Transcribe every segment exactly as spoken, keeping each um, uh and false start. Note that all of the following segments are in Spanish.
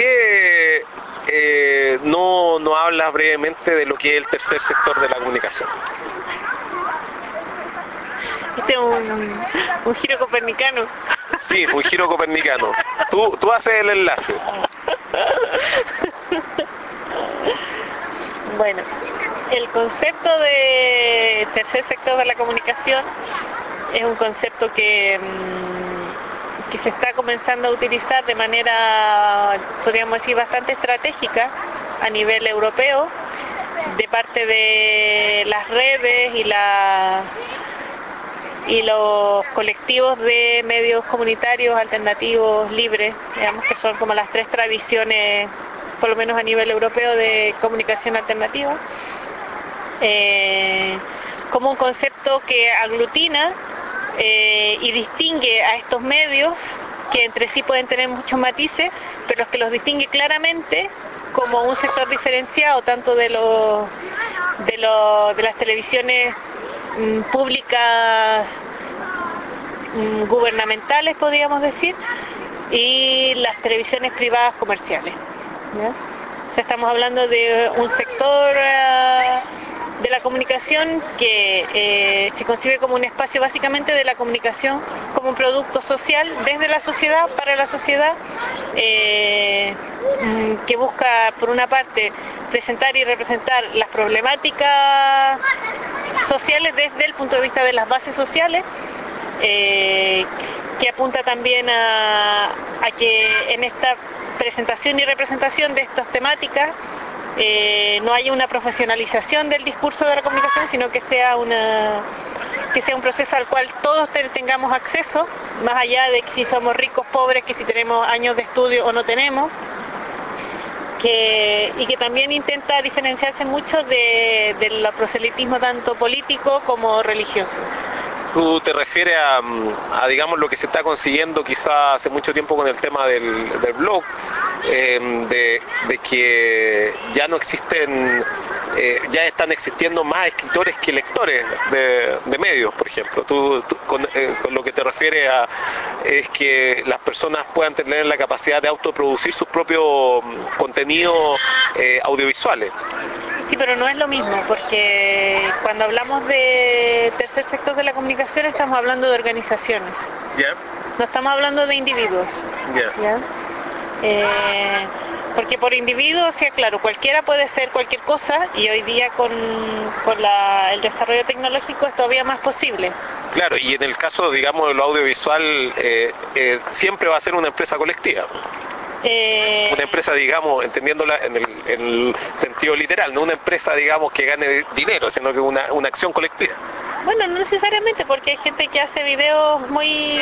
qué eh, no, no hablas brevemente de lo que es el tercer sector de la comunicación? Este es un, un giro copernicano. Sí, un giro copernicano. Tú, tú haces el enlace. Bueno, el concepto de tercer sector de la comunicación es un concepto que, que se está comenzando a utilizar de manera, podríamos decir, bastante estratégica a nivel europeo, de parte de las redes y la y los colectivos de medios comunitarios alternativos libres, digamos que son como las tres tradiciones, por lo menos a nivel europeo, de comunicación alternativa, eh, como un concepto que aglutina eh, y distingue a estos medios, que entre sí pueden tener muchos matices, pero los que los distingue claramente como un sector diferenciado tanto de los de, los, de las televisiones mmm, públicas mmm, gubernamentales, podríamos decir, y las televisiones privadas comerciales, ¿ya? O sea, estamos hablando de un sector uh, de la comunicación que eh, se concibe como un espacio básicamente de la comunicación como un producto social desde la sociedad para la sociedad, eh, que busca por una parte presentar y representar las problemáticas sociales desde el punto de vista de las bases sociales, eh, que apunta también a, a que en esta presentación y representación de estas temáticas eh, no haya una profesionalización del discurso de la comunicación, sino que sea una que sea un proceso al cual todos tengamos acceso, más allá de que si somos ricos, pobres, que si tenemos años de estudio o no tenemos, que, y que también intenta diferenciarse mucho de, del proselitismo tanto político como religioso. Tú te refieres a, a, digamos, lo que se está consiguiendo quizá hace mucho tiempo con el tema del, del blog, eh, de, de que ya no existen, eh, ya están existiendo más escritores que lectores de, de medios, por ejemplo. Tú, tú con, eh, con lo que te refieres a es que las personas puedan tener la capacidad de autoproducir sus propios contenidos eh, audiovisuales. Sí, pero no es lo mismo, porque cuando hablamos de tercer sector de la comunicación estamos hablando de organizaciones. Yeah. No estamos hablando de individuos. Yeah. ¿Ya? Eh, porque por individuo, o sea, claro, cualquiera puede ser cualquier cosa, y hoy día con, con la, el desarrollo tecnológico es todavía más posible. Claro, y en el caso, digamos, de lo audiovisual, eh, eh, siempre va a ser una empresa colectiva. Eh, una empresa, digamos, entendiéndola en el, en el sentido literal, no una empresa, digamos, que gane dinero, sino que una, una acción colectiva. Bueno, no necesariamente, porque hay gente que hace videos muy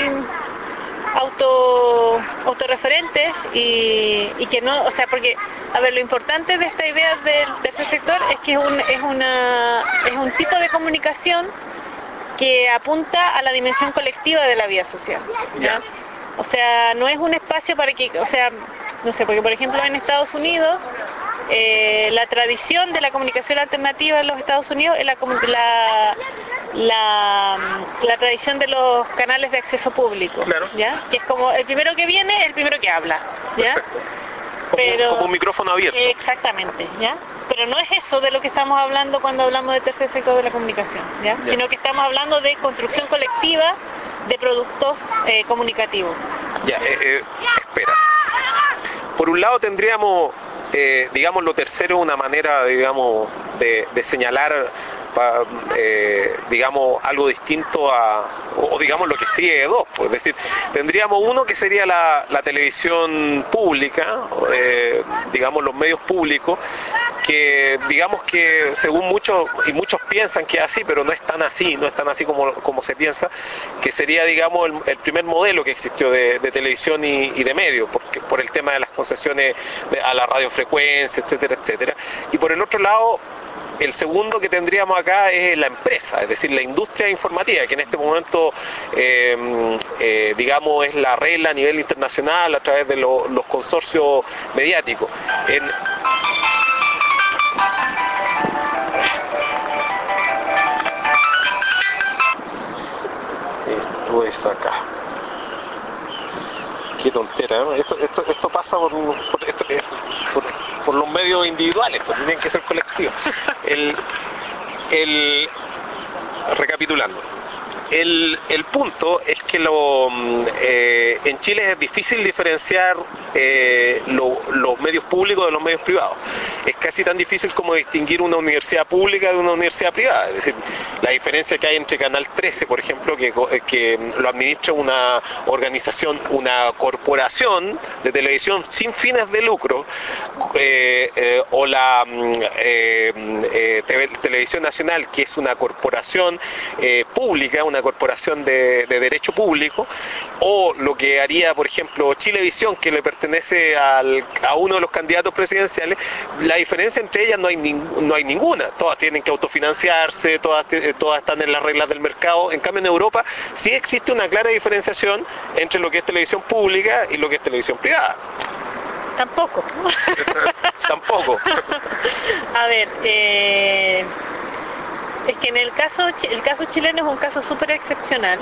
auto autorreferentes y, y que no, o sea, porque, a ver, lo importante de esta idea del tercer sector es que es un, es una, es un tipo de comunicación que apunta a la dimensión colectiva de la vida social, ¿ya? Yeah. O sea, no es un espacio para que, o sea, no sé, porque por ejemplo en Estados Unidos, eh, la tradición de la comunicación alternativa en los Estados Unidos es la, la, la, la tradición de los canales de acceso público, claro. ¿ya? Que es como el primero que viene, el primero que habla, ¿ya? Como, Pero, como un micrófono abierto. Exactamente, ¿ya? Pero no es eso de lo que estamos hablando cuando hablamos de tercer sector de la comunicación, ¿ya? Yeah. Sino que estamos hablando de construcción colectiva de productos eh, comunicativos. Ya, eh, eh, espera. Por un lado tendríamos, eh, digamos, lo tercero, una manera, digamos, de, de señalar, pa, eh, digamos, algo distinto a, o, o digamos lo que sigue de dos, pues, es decir, tendríamos uno que sería la, la televisión pública, eh, digamos, los medios públicos, que digamos que según muchos, y muchos piensan que es así, pero no es tan así, no es tan así como, como se piensa, que sería, digamos, el, el primer modelo que existió de, de televisión y, y de medios, porque, por el tema de las concesiones de, a la radiofrecuencia, etcétera, etcétera. Y por el otro lado, el segundo que tendríamos acá es la empresa, es decir, la industria informativa, que en este momento, eh, eh, digamos, es la regla a nivel internacional a través de lo, los consorcios mediáticos. En, Esto es acá. Qué tontera, ¿no? Esto, esto, esto pasa por, por esto, eh, por, por los medios individuales, pues tienen que ser colectivos. El, el, recapitulando. El, el punto es que lo, eh, en Chile es difícil diferenciar eh, lo, los medios públicos de los medios privados. Es casi tan difícil como distinguir una universidad pública de una universidad privada. Es decir, la diferencia que hay entre Canal trece, por ejemplo, que, que lo administra una organización, una corporación de televisión sin fines de lucro, eh, eh, o la eh, eh, Televisión Nacional, que es una corporación eh, pública, una corporación de, de derecho público, o lo que haría, por ejemplo, Chilevisión, que le pertenece al, a uno de los candidatos presidenciales. La diferencia entre ellas no hay, ning, no hay ninguna. Todas tienen que autofinanciarse, todas, todas están en las reglas del mercado. En cambio, en Europa sí existe una clara diferenciación entre lo que es televisión pública y lo que es televisión privada. Tampoco. Tampoco. A ver, eh... es que en el caso, el caso chileno es un caso súper excepcional,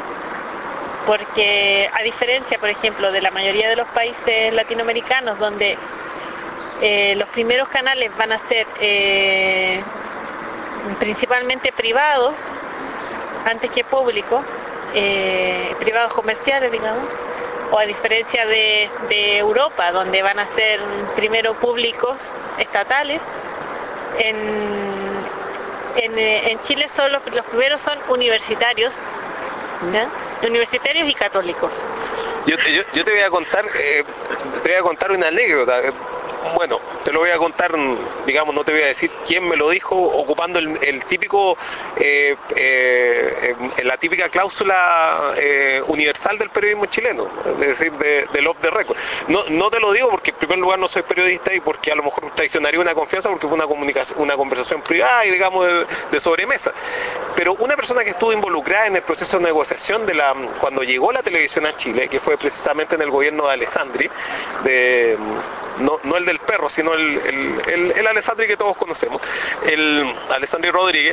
porque a diferencia, por ejemplo, de la mayoría de los países latinoamericanos, donde eh, los primeros canales van a ser eh, principalmente privados, antes que públicos, eh, privados comerciales, digamos, o a diferencia de, de Europa, donde van a ser primero públicos estatales, en En, en Chile son los, los primeros son universitarios, ¿ya? Universitarios y católicos. Yo, yo, yo te voy a contar, eh, te voy a contar una anécdota. Bueno, te lo voy a contar, digamos, no te voy a decir quién me lo dijo, ocupando el, el típico, eh, eh, eh, la típica cláusula eh, universal del periodismo chileno, es decir, de, del off the record. No, no te lo digo porque en primer lugar no soy periodista y porque a lo mejor traicionaría una confianza, porque fue una comunicación, una conversación privada y digamos de, de sobremesa. Pero una persona que estuvo involucrada en el proceso de negociación de la, cuando llegó la televisión a Chile, que fue precisamente en el gobierno de Alessandri, de No, no el del perro, sino el, el, el, el Alessandri que todos conocemos, el Alessandri Rodríguez.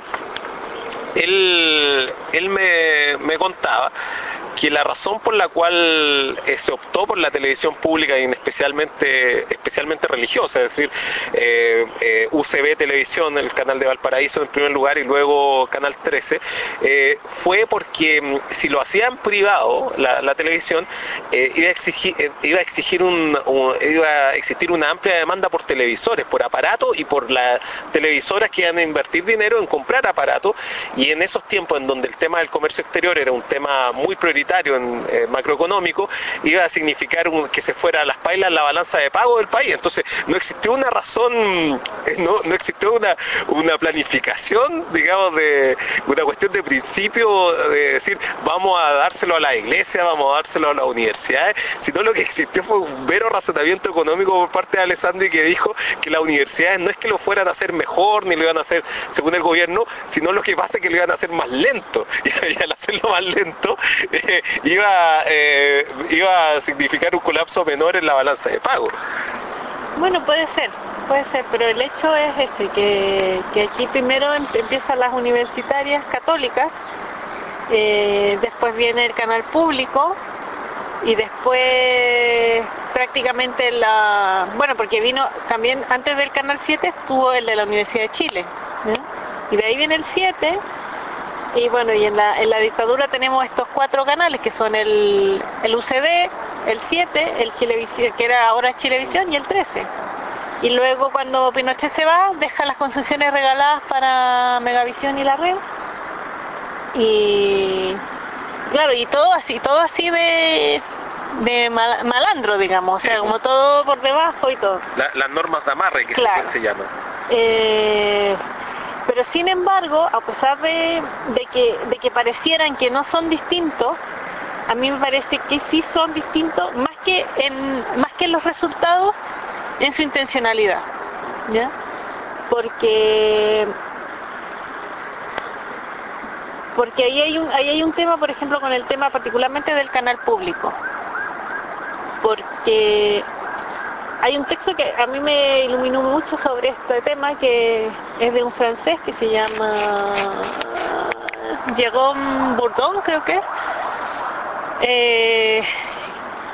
Él, él me, me contaba que la razón por la cual eh, se optó por la televisión pública y especialmente, especialmente religiosa, es decir, eh, eh, U C B Televisión, el canal de Valparaíso en primer lugar y luego Canal trece, eh, fue porque si lo hacían privado, la, la televisión, eh, iba a exigir, eh, iba a exigir un, un, iba a existir una amplia demanda por televisores, por aparatos y por las televisoras que iban a invertir dinero en comprar aparatos. Y en esos tiempos en donde el tema del comercio exterior era un tema muy prioritario en eh, macroeconómico, iba a significar un, que se fuera a las pailas la balanza de pago del país. Entonces no existió una razón, no, no existió una, una planificación, digamos, de una cuestión de principio, de decir vamos a dárselo a la iglesia, vamos a dárselo a las universidades, sino lo que existió fue un mero razonamiento económico por parte de Alessandri, que dijo que las universidades no es que lo fueran a hacer mejor ni lo iban a hacer según el gobierno, sino lo que pasa es que lo iban a hacer más lento, y al hacerlo más lento eh, iba, eh, iba a significar un colapso menor en la balanza de pago. Bueno, puede ser, puede ser, pero el hecho es ese, que, que aquí primero empiezan las universitarias católicas, eh, después viene el canal público y después prácticamente la... Bueno, porque vino también, antes del Canal siete estuvo el de la Universidad de Chile, ¿no? Y de ahí viene el siete, y bueno, y en la, en la dictadura tenemos estos cuatro canales que son el, el U C B, el siete, el Chilevisión, que era ahora Chilevisión, y el trece. Y luego cuando Pinochet se va, deja las concesiones regaladas para Megavisión y La Red. Y claro, y todo así, todo así de, de mal, malandro, digamos, o sea, como todo por debajo y todo. La, las normas de amarre, que claro. se llama. Eh, pero sin embargo, a pesar de, de, que, de que parecieran que no son distintos, a mí me parece que sí son distintos, más que en, más que en los resultados, en su intencionalidad, ¿ya? Porque... porque ahí hay un ahí hay un tema, por ejemplo, con el tema particularmente del canal público, porque hay un texto que a mí me iluminó mucho sobre este tema, que es de un francés que se llama Jérôme Bourdon, creo que es, eh,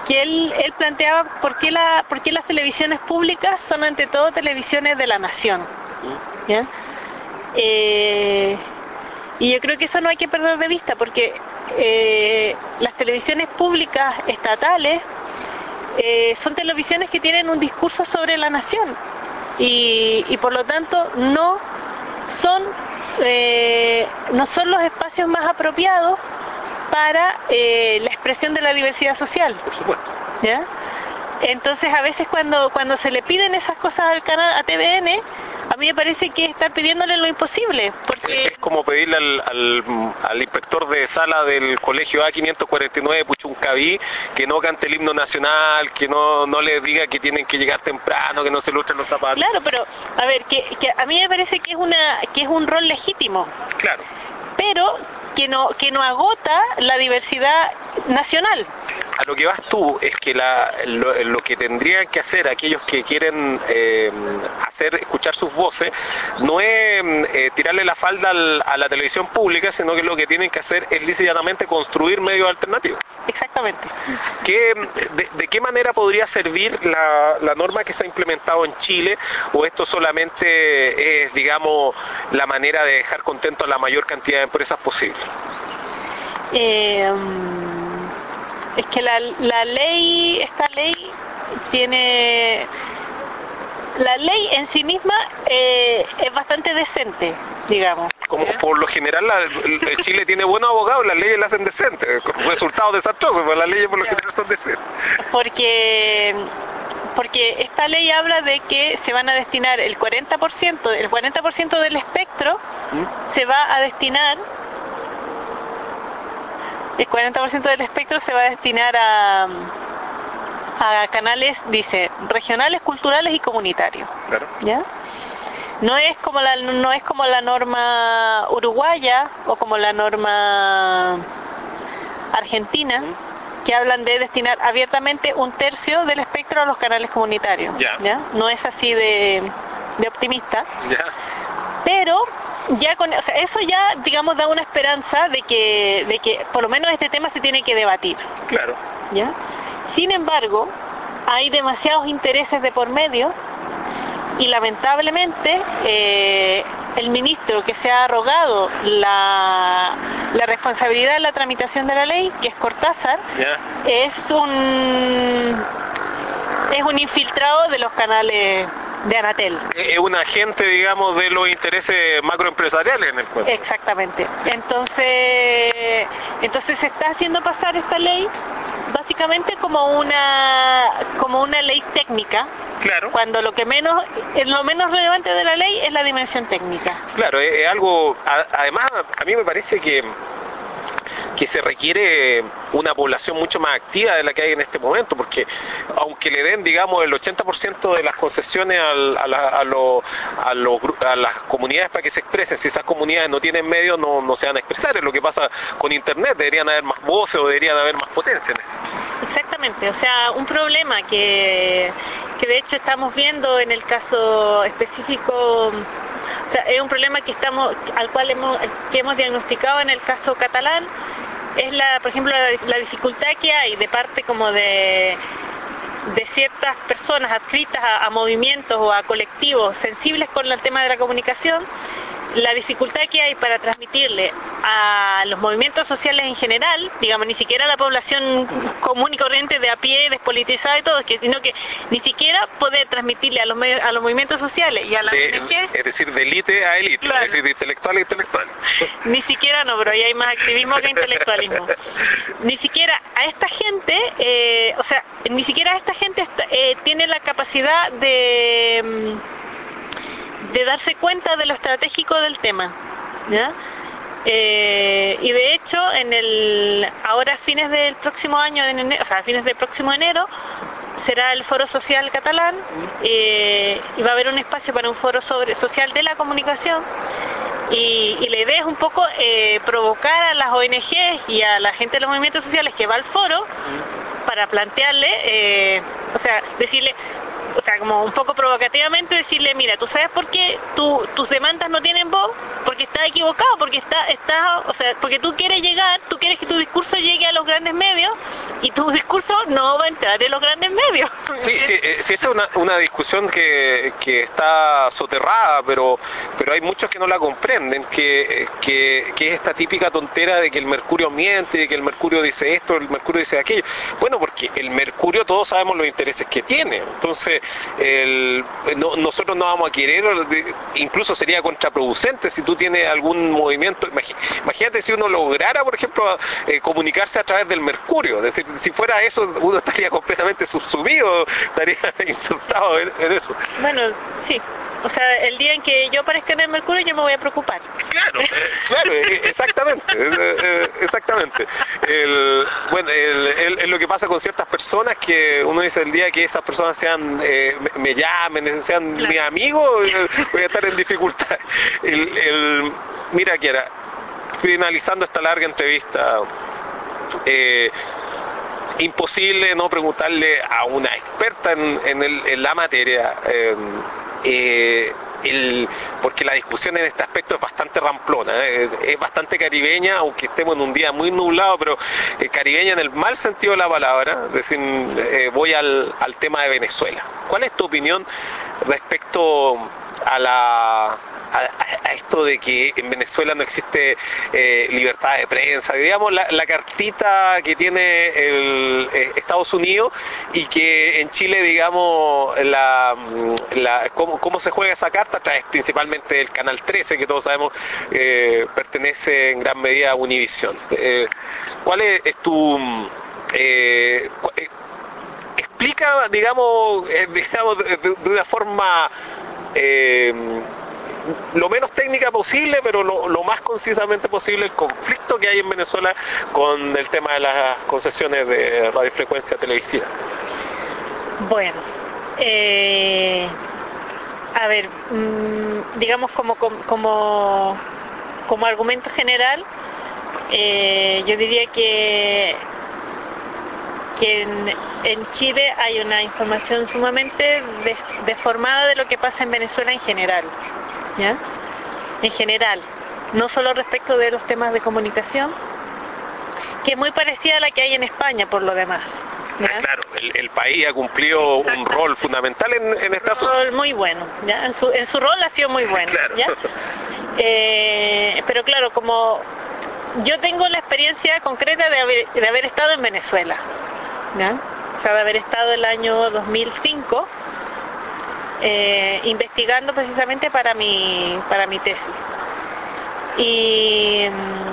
que él, él planteaba por qué, la, por qué las televisiones públicas son ante todo televisiones de la nación. ¿Ya? Eh, y yo creo que eso no hay que perder de vista, porque eh, las televisiones públicas estatales eh, son televisiones que tienen un discurso sobre la nación y, y por lo tanto no son, eh, no son los espacios más apropiados para eh, la expresión de la diversidad social. Por supuesto. ¿Ya? Entonces a veces cuando, cuando se le piden esas cosas al canal, a T V N, a mí me parece que están pidiéndole lo imposible, porque... Es como pedirle al, al, al inspector de sala del colegio A quinientos cuarenta y nueve Puchuncaví que no cante el himno nacional, que no, no les diga que tienen que llegar temprano, que no se lustren los zapatos. Claro, pero a ver, que, que a mí me parece que es una que es un rol legítimo. Claro. Pero que no que no agota la diversidad nacional. A lo que vas tú es que la, lo, lo que tendrían que hacer aquellos que quieren eh, hacer escuchar sus voces no es eh, tirarle la falda al, a la televisión pública, sino que lo que tienen que hacer es lícitamente construir medios alternativos. Exactamente. ¿Qué, de, ¿De qué manera podría servir la, la norma que se ha implementado en Chile, o esto solamente es, digamos, la manera de dejar contento a la mayor cantidad de empresas posible? Eh, es que la, la ley, esta ley tiene... La ley en sí misma eh, es bastante decente, digamos. Como por lo general la, el Chile tiene buenos abogados, las leyes las hacen decentes, con resultados desastrosos, pero las leyes por lo general son decentes. Porque porque esta ley habla de que se van a destinar el cuarenta por ciento, el cuarenta por ciento del espectro ¿Mm? se va a destinar, el cuarenta por ciento del espectro se va a destinar a a canales, dice, regionales, culturales y comunitarios. Claro. ¿Ya? No es como la no es como la norma uruguaya o como la norma argentina, que hablan de destinar abiertamente un tercio del espectro a los canales comunitarios. Ya. ¿Ya? No es así de, de optimista. Ya. Pero ya con, o sea, eso ya, digamos, da una esperanza de que de que por lo menos este tema se tiene que debatir. Claro. ¿Ya? Sin embargo, hay demasiados intereses de por medio y lamentablemente eh, el ministro que se ha arrogado la, la responsabilidad de la tramitación de la ley, que es Cortázar, yeah. es un es un infiltrado de los canales de Anatel. Es un agente, digamos, de los intereses macroempresariales en el cuento. Exactamente. Entonces, entonces se está haciendo pasar esta ley básicamente como una como una ley técnica. Claro. Cuando lo que menos lo menos relevante de la ley es la dimensión técnica. Claro, es, es algo. A, además, a mí me parece que que se requiere una población mucho más activa de la que hay en este momento, porque aunque le den, digamos, el ochenta por ciento de las concesiones al, a, la, a, lo, a, lo, a las comunidades para que se expresen, si esas comunidades no tienen medios, no, no se van a expresar. Es lo que pasa con Internet, deberían haber más voces o deberían haber más potencia en eso. Exactamente, o sea, un problema que, que de hecho estamos viendo en el caso específico, o sea, es un problema que estamos, al cual hemos, que hemos diagnosticado en el caso catalán, es la, por ejemplo, la, la dificultad que hay de parte como de, de ciertas personas adscritas a, a movimientos o a colectivos sensibles con el tema de la comunicación, la dificultad que hay para transmitirle a los movimientos sociales en general, digamos, ni siquiera a la población común y corriente de a pie, despolitizada y todo, que, sino que ni siquiera poder transmitirle a los, a los movimientos sociales y a la de, O N G, es decir, de élite a élite, claro. Es decir, de intelectual a intelectual. Ni siquiera, no, pero ahí hay más activismo que intelectualismo. Ni siquiera a esta gente, eh, o sea, ni siquiera a esta gente eh, tiene la capacidad de... de darse cuenta de lo estratégico del tema, ¿ya? Eh, y de hecho, en el ahora a fines del próximo año, en enero, o sea, a fines del próximo enero, será el Foro Social Catalán, eh, y va a haber un espacio para un foro sobre social de la comunicación, y, y la idea es un poco eh, provocar a las O N Ges y a la gente de los movimientos sociales que va al foro para plantearle, eh, o sea, decirle, o sea, como un poco provocativamente decirle, mira, ¿tú sabes por qué tu, tus demandas no tienen voz? Porque estás equivocado, porque está, está, o sea, porque tú quieres llegar, tú quieres que tu discurso llegue a los grandes medios y tu discurso no va a entrar en los grandes medios. Sí, sí, eh, sí, esa es una, una discusión que, que está soterrada, pero, pero hay muchos que no la comprenden, que, que, que es esta típica tontera de que el mercurio miente, de que el mercurio dice esto, el mercurio dice aquello. Bueno, porque el mercurio todos sabemos los intereses que tiene, entonces el, no, nosotros no vamos a querer, incluso sería contraproducente si tú tienes algún movimiento. Imagínate si uno lograra, por ejemplo, eh, comunicarse a través del mercurio, es decir, si fuera eso uno estaría completamente subsumido, estaría insertado en, en eso. Bueno, sí. O sea, el día en que yo aparezca en el mercurio yo me voy a preocupar. Claro, eh, claro, eh, exactamente, eh, eh, exactamente. El, bueno, el, el, el, lo que pasa con ciertas personas que uno dice el día que esas personas sean, eh, me, me llamen, sean claro. mis amigos, eh, voy a estar en dificultad. El, el, mira, Kiara, finalizando esta larga entrevista, eh, imposible no preguntarle a una experta en, en, el, en la materia, eh, eh, el, porque la discusión en este aspecto es bastante ramplona, eh, es bastante caribeña, aunque estemos en un día muy nublado, pero eh, caribeña en el mal sentido de la palabra. Es decir, eh, voy al, al tema de Venezuela. ¿Cuál es tu opinión respecto a la a, a esto de que en Venezuela no existe eh, libertad de prensa, digamos la, la cartita que tiene el, eh, Estados Unidos, y que en Chile, digamos, la, la cómo, cómo se juega esa carta a través principalmente del Canal trece, que todos sabemos eh, pertenece en gran medida a Univisión? Eh, ¿Cuál es, es tu eh, eh, explica, digamos, eh, digamos de, de una forma eh, lo menos técnica posible, pero lo, lo más concisamente posible, el conflicto que hay en Venezuela con el tema de las concesiones de radiofrecuencia televisiva? Bueno, eh, a ver, mmm, digamos como, como, como argumento general, eh, yo diría que que en, en Chile hay una información sumamente des, deformada de lo que pasa en Venezuela en general, ¿ya? En general, no solo respecto de los temas de comunicación, que es muy parecida a la que hay en España por lo demás, ¿ya? Ah, claro, el, el país ha cumplido un rol fundamental en, en este asunto. Un rol muy bueno, ¿ya? En su, en su rol ha sido muy bueno, claro. ¿ya? Eh, pero claro, como yo tengo la experiencia concreta de haber, de haber estado en Venezuela, ¿ya? O sea, de haber estado el año dos mil cinco eh, investigando precisamente para mi para mi tesis. Y,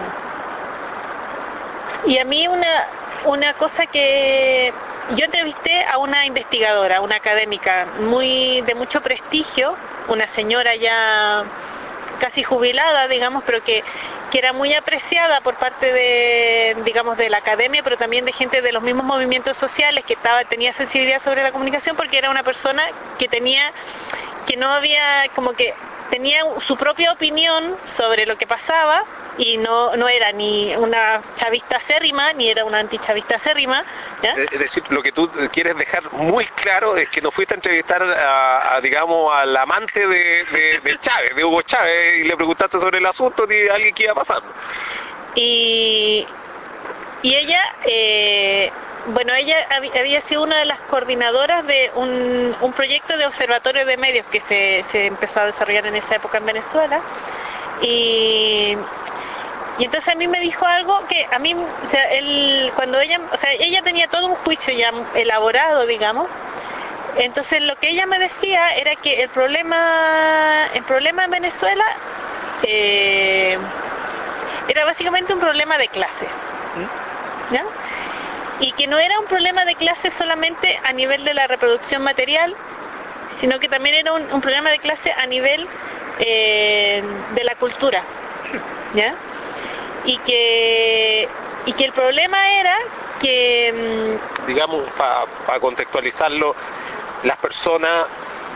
y a mí una, una cosa que yo entrevisté a una investigadora, una académica muy de mucho prestigio, una señora ya casi jubilada, digamos, pero que que era muy apreciada por parte de, digamos, de la academia, pero también de gente de los mismos movimientos sociales, que estaba, tenía sensibilidad sobre la comunicación, porque era una persona que tenía, que no había, como que tenía su propia opinión sobre lo que pasaba, y no, no era ni una chavista acérrima, ni era una antichavista acérrima, ¿ya? Es decir, lo que tú quieres dejar muy claro es que no fuiste a entrevistar a, a digamos, al amante de, de, de Chávez, de Hugo Chávez, y le preguntaste sobre el asunto de alguien que iba pasando. Y, y ella, eh, bueno, ella había sido una de las coordinadoras de un, un proyecto de observatorio de medios que se, se empezó a desarrollar en esa época en Venezuela, y Y entonces a mí me dijo algo que a mí, o sea, él, cuando ella, o sea, ella tenía todo un juicio ya elaborado, digamos. Entonces lo que ella me decía era que el problema, el problema en Venezuela eh, era básicamente un problema de clase, ¿ya? Y que no era un problema de clase solamente a nivel de la reproducción material, sino que también era un, un problema de clase a nivel eh, de la cultura, ¿ya? Y que, y que el problema era que... Digamos, para pa contextualizarlo, las personas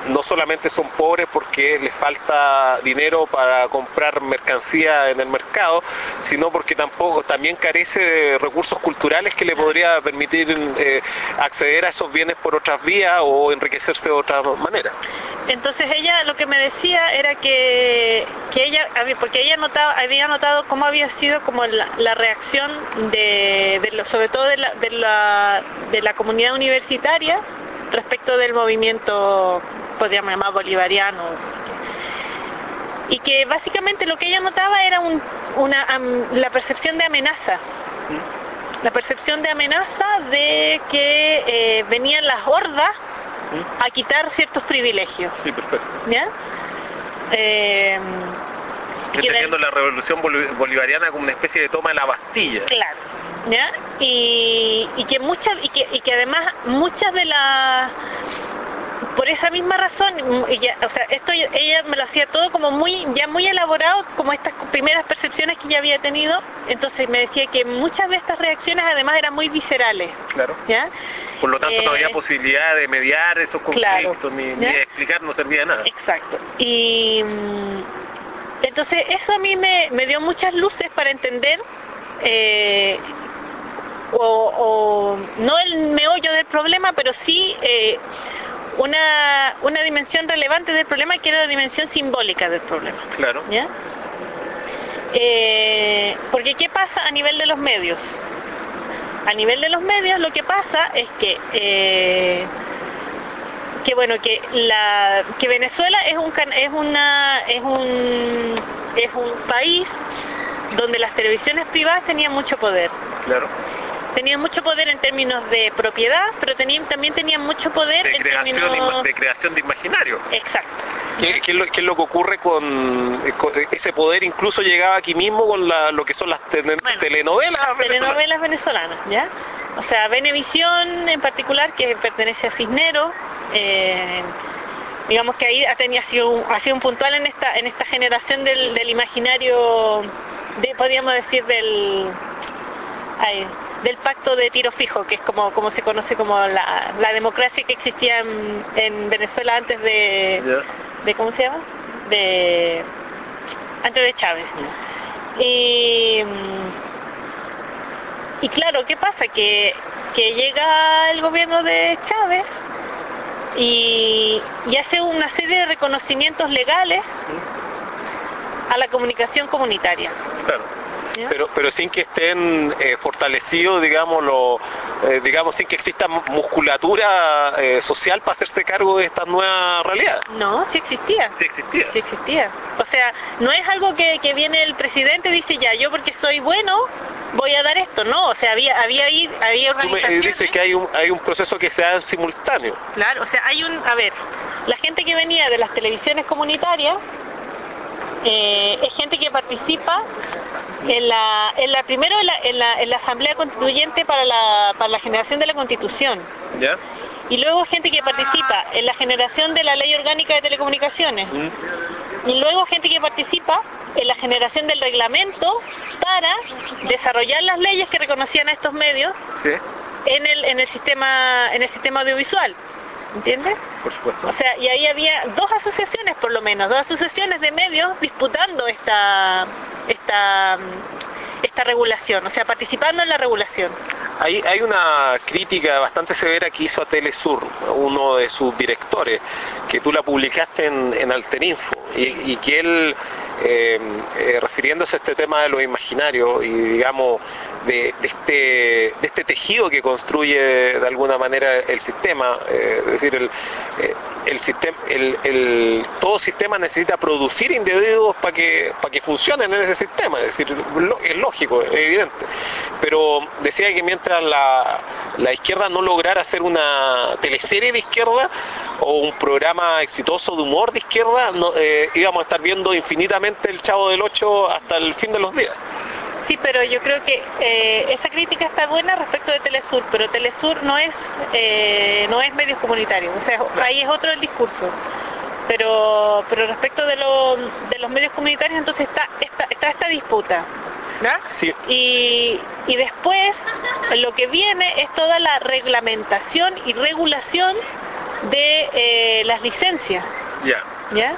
no solamente son pobres porque les falta dinero para comprar mercancía en el mercado, sino porque tampoco también carece de recursos culturales que le podría permitir eh, acceder a esos bienes por otras vías o enriquecerse de otra manera. Entonces ella lo que me decía era que, que ella, porque ella notaba, había notado cómo había sido como la, la reacción de, de lo, sobre todo de la, de, la, de la comunidad universitaria respecto del movimiento, podríamos llamar bolivariano, y que básicamente lo que ella notaba era un, una, um, la percepción de amenaza, la percepción de amenaza de que eh, venían las hordas a quitar ciertos privilegios. Sí, perfecto. ¿Ya? Eh, Entendiendo la revolución bolivariana como una especie de toma de la Bastilla. Claro. ¿Ya? Y, y que muchas y que, y que además muchas de las por esa misma razón ella, o sea, esto ella me lo hacía todo como muy ya muy elaborado, como estas primeras percepciones que ella había tenido. Entonces me decía que muchas de estas reacciones además eran muy viscerales. Claro. ¿Ya? Por lo tanto, eh, no había posibilidad de mediar esos conflictos, claro, ni, ni de explicar, no servía de nada. Exacto. Y entonces eso a mí me, me dio muchas luces para entender eh, o, o no el meollo del problema, pero sí eh, una, una dimensión relevante del problema, que era la dimensión simbólica del problema. Claro. ¿Ya? Eh, porque ¿qué pasa a nivel de los medios? A nivel de los medios lo que pasa es que eh, que bueno que la que Venezuela es un es una es un es un país donde las televisiones privadas tenían mucho poder. Claro. Tenían mucho poder en términos de propiedad, pero tenían, también tenían mucho poder de en creación términos... de creación de imaginario. Exacto. ¿Qué, qué, es lo, ¿Qué es lo que ocurre con, con ese poder? Incluso llegaba aquí mismo con la, lo que son las te, bueno, telenovelas venezolanas. Telenovelas venezolanas, ¿ya? O sea, Venevisión en particular, que pertenece a Cisneros, eh, digamos que ahí ha, tenido, ha, sido un, ha sido un puntual en esta en esta generación del, del imaginario, de, podríamos decir, del... Ay, del pacto de tiro fijo, que es como, como se conoce como la, la democracia que existía en, en Venezuela antes de, yeah. de, ¿cómo se llama? De, antes de Chávez. Mm. Y, y claro, ¿qué pasa? Que, que llega el gobierno de Chávez y, y hace una serie de reconocimientos legales a la comunicación comunitaria. Claro. Pero, pero sin que estén eh, fortalecidos, digamos, lo, eh, digamos, sin que exista musculatura eh, social para hacerse cargo de esta nueva realidad. No, sí existía. Sí existía. Sí existía. O sea, no es algo que, que viene el presidente y dice, ya, yo porque soy bueno voy a dar esto, no, o sea, había había ahí había organizaciones. Tú me dices que hay un hay un proceso que se da en simultáneo. Claro, o sea, hay un, a ver, la gente que venía de las televisiones comunitarias eh, es gente que participa en la, en la primero en la, en la, en la asamblea constituyente para la, para la generación de la constitución. ¿Ya? Y luego gente que participa en la generación de la ley orgánica de telecomunicaciones. ¿Mm? Y luego gente que participa en la generación del reglamento para desarrollar las leyes que reconocían a estos medios. ¿Sí? en el en el sistema en el sistema audiovisual. ¿Entiendes? Por supuesto. O sea, y ahí había dos asociaciones por lo menos, dos asociaciones de medios disputando esta esta esta regulación, o sea, participando en la regulación. Hay, hay una crítica bastante severa que hizo a Telesur, uno de sus directores, que tú la publicaste en, en Alterinfo, y, y que él, eh, eh, refiriéndose a este tema de lo imaginario y digamos de, de, este, de este tejido que construye de alguna manera el sistema, eh, es decir, el, el sistema, el, el, todo sistema necesita producir individuos para que, para que funcionen en ese sistema, es decir, es lógico, es evidente, pero decía que mientras La, la izquierda no lograra hacer una teleserie de izquierda o un programa exitoso de humor de izquierda, no, eh, íbamos a estar viendo infinitamente el Chavo del Ocho hasta el fin de los días. Sí, pero yo creo que eh, esa crítica está buena respecto de Telesur, pero Telesur no es eh, no es medios comunitarios, o sea, ahí es otro el discurso. Pero pero respecto de, lo, de los medios comunitarios, entonces está esta, está esta disputa. ¿No? Sí. Y, y después lo que viene es toda la reglamentación y regulación de eh, las licencias. Ya. ¿Ya?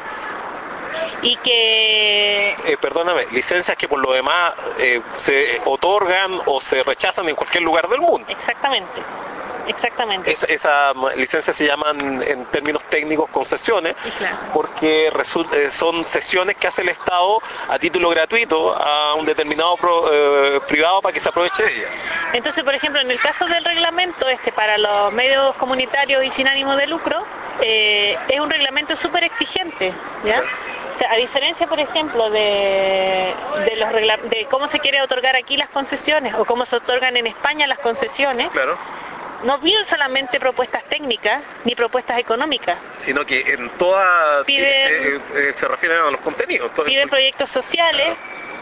Y que... Eh, perdóname, licencias que por lo demás eh, se otorgan o se rechazan en cualquier lugar del mundo. Exactamente. Exactamente. Es, esas licencias se llaman en términos técnicos concesiones, claro. porque resulta, eh, son cesiones que hace el Estado a título gratuito a un determinado pro, eh, privado para que se aproveche de ellas. Entonces, por ejemplo, en el caso del reglamento este para los medios comunitarios y sin ánimo de lucro, eh, es un reglamento súper exigente, ¿ya? O sea, a diferencia, por ejemplo, de, de, los regla de cómo se quiere otorgar aquí las concesiones o cómo se otorgan en España las concesiones, claro. No piden solamente propuestas técnicas ni propuestas económicas, sino que en todas piden, eh, eh, se refieren a los contenidos. Piden proyectos sociales,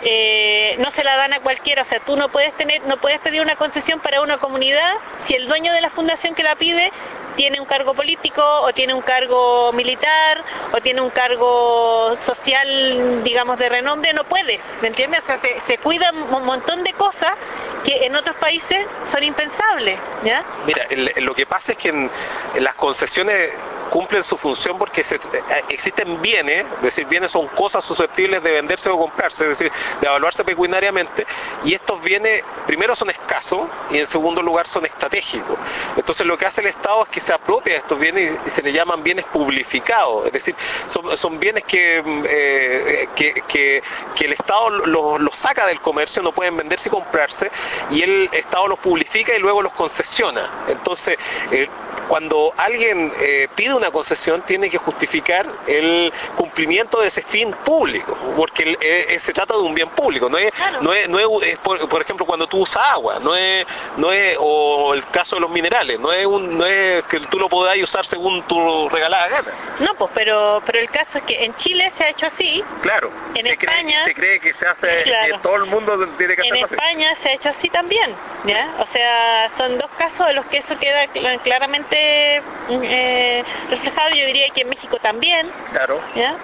eh, no se la dan a cualquiera, o sea, tú no puedes tener, no puedes pedir una concesión para una comunidad si el dueño de la fundación que la pide tiene un cargo político o tiene un cargo militar o tiene un cargo social, digamos, de renombre, no puedes, ¿me entiendes? O sea, se, se cuidan un montón de cosas que en otros países son impensables, ¿ya? Mira, el, lo que pasa es que en, en las concesiones cumplen su función porque se, existen bienes, es decir, bienes son cosas susceptibles de venderse o comprarse, es decir, de evaluarse pecuniariamente, y estos bienes, primero son escasos y en segundo lugar son estratégicos. Entonces lo que hace el Estado es que se apropia de estos bienes y se le llaman bienes publificados, es decir, son, son bienes que, eh, que, que, que el Estado los, los saca del comercio, no pueden venderse y comprarse, y el Estado los publifica y luego los concesiona. Entonces, eh, cuando alguien eh, pide una concesión, tiene que justificar el cumplimiento de ese fin público, porque el, eh, se trata de un bien público, no es, claro. no es, no es, es por, por ejemplo, cuando tú usas agua, no es, no es, o el caso de los minerales, no es, un, no es que tú lo podáis usar según tu regalada gana. No, pues, pero, pero el caso es que en Chile se ha hecho así. Claro. En se España cree, se cree que se hace, claro. que todo el mundo tiene que hacerlo En así. España se ha hecho así también, ¿ya? O sea, son dos casos de los que eso queda claramente eh, reflejado. Yo diría que en México también, claro. ¿ya?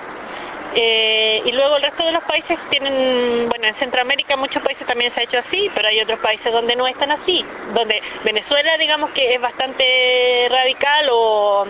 Eh, y luego el resto de los países tienen, bueno, en Centroamérica muchos países también se ha hecho así, pero hay otros países donde no están así, donde Venezuela, digamos que es bastante radical o,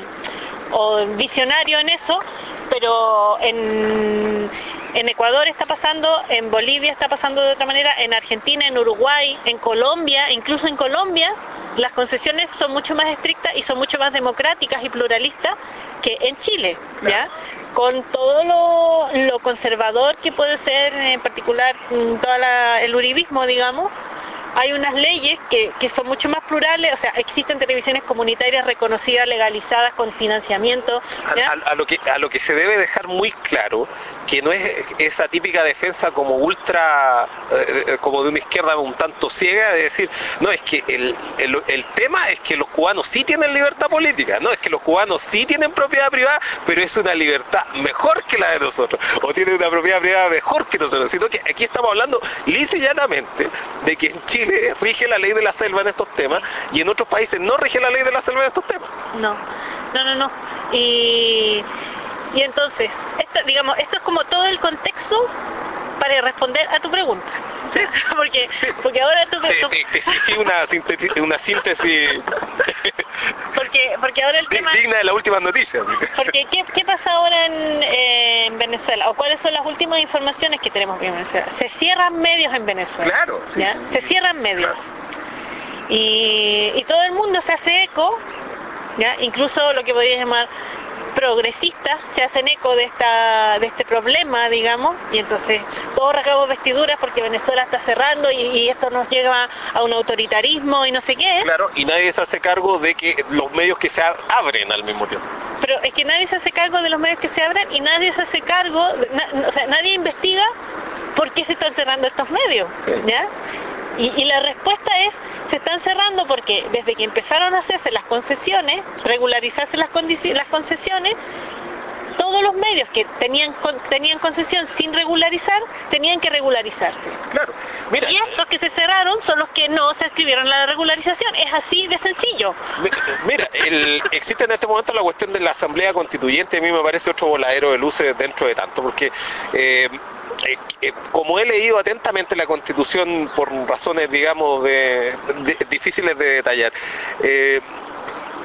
o visionario en eso, pero en, en Ecuador está pasando, en Bolivia está pasando de otra manera, en Argentina, en Uruguay, en Colombia, incluso en Colombia, las concesiones son mucho más estrictas y son mucho más democráticas y pluralistas que en Chile, ¿ya? Con todo lo, lo conservador que puede ser, en particular, todo el uribismo, digamos, hay unas leyes que, que son mucho más plurales, o sea, existen televisiones comunitarias reconocidas, legalizadas, con financiamiento. A, a, a, lo que, a lo que se debe dejar muy claro, que no es esa típica defensa como ultra, eh, como de una izquierda un tanto ciega, de decir, no, es que el, el, el tema es que los cubanos sí tienen libertad política, no, es que los cubanos sí tienen propiedad privada, pero es una libertad mejor que la de nosotros, o tienen una propiedad privada mejor que nosotros, sino que aquí estamos hablando lisa y llanamente de que en Chile rige la ley de la selva en estos temas y en otros países no rige la ley de la selva en estos temas. No, no, no, no. Y, y entonces, esto, digamos, esto es como todo el contexto para responder a tu pregunta. Sí. porque, porque ahora tú... Te, te, te exigí una, una síntesis porque, porque ahora el tema... digna de las últimas noticias. Porque, ¿qué, qué pasa ahora en, eh, en Venezuela? ¿O cuáles son las últimas informaciones que tenemos en Venezuela? Se cierran medios en Venezuela. Claro. Sí, ¿ya? sí, Se sí, cierran medios. Claro. Y, y todo el mundo se hace eco, ¿ya? Incluso lo que podría llamar progresistas se hacen eco de esta de este problema, digamos, y entonces todos rasgamos vestiduras porque Venezuela está cerrando y, y esto nos lleva a un autoritarismo y no sé qué. Claro, y nadie se hace cargo de que los medios que se abren al mismo tiempo. Pero es que nadie se hace cargo de los medios que se abren y nadie se hace cargo, na, o sea, nadie investiga por qué se están cerrando estos medios, sí. ¿ya? Y, y la respuesta es, se están cerrando porque desde que empezaron a hacerse las concesiones, regularizarse las, las concesiones, todos los medios que tenían tenían concesión sin regularizar, tenían que regularizarse. Claro. Mira, y estos que se cerraron son los que no se inscribieron a la regularización. Es así de sencillo. Mira, el, existe en este momento la cuestión de la Asamblea Constituyente, a mí me parece otro voladero de luces dentro de tanto, porque... Eh, Eh, eh, como he leído atentamente la Constitución por razones, digamos, de, de, difíciles de detallar, eh,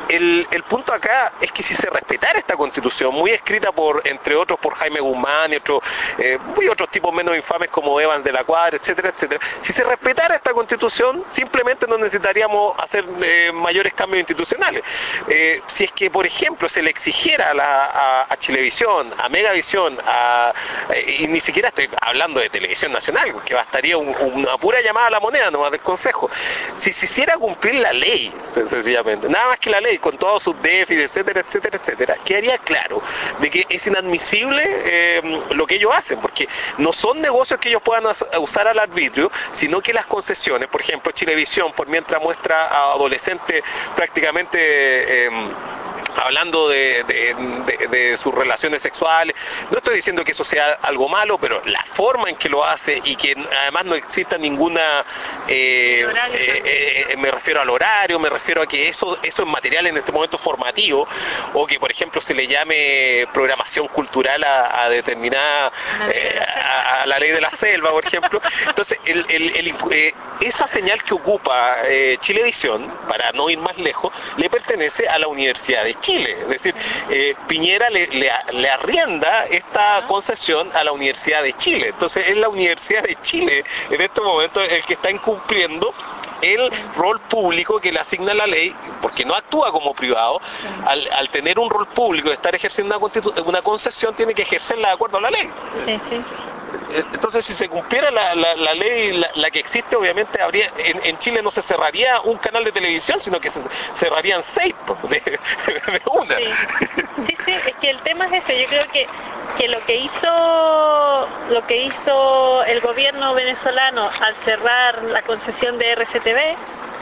el, el punto acá es que si se respetara esta constitución, muy escrita por, entre otros, por Jaime Guzmán y otros, eh, muy otros tipos menos infames como Evans de la Cuadra, etcétera, etcétera, si se respetara esta constitución, simplemente no necesitaríamos hacer eh, mayores cambios institucionales. Eh, si es que, por ejemplo, se le exigiera a, la, a, a Chilevisión, a Megavisión, a, eh, y ni siquiera estoy hablando de Televisión Nacional, que bastaría un, una pura llamada a la moneda nomás del Consejo, si se hiciera cumplir la ley, sencillamente, nada más que la ley, con todos sus déficits, etcétera, etcétera, etcétera, quedaría claro de que es inadmisible eh, lo que ellos hacen, porque no son negocios que ellos puedan usar al arbitrio, sino que las concesiones, por ejemplo, Chilevisión, por mientras muestra a adolescentes prácticamente eh, hablando de, de, de, de sus relaciones sexuales. No estoy diciendo que eso sea algo malo, pero la forma en que lo hace y que además no exista ninguna eh, eh, eh, me refiero al horario, me refiero a que eso eso es material en este momento formativo, o que por ejemplo se le llame programación cultural a, a determinada eh, a, a la ley de la selva, por ejemplo. Entonces el, el, el, eh, esa señal que ocupa eh, Chilevisión, para no ir más lejos, le pertenece a la Universidad de Chile, es decir, eh, Piñera le, le, le arrienda esta concesión a la Universidad de Chile, entonces es la Universidad de Chile en este momento el que está incumpliendo el rol público que le asigna la ley, porque no actúa como privado, al, al tener un rol público de estar ejerciendo una, una concesión, tiene que ejercerla de acuerdo a la ley. Sí, sí. Entonces, si se cumpliera la, la, la ley, la, la que existe, obviamente habría en, en Chile no se cerraría un canal de televisión, sino que se cerrarían seis de, de una. Sí. sí, sí, es que el tema es ese. Yo creo que, que lo que hizo lo que hizo el gobierno venezolano al cerrar la concesión de R C T V,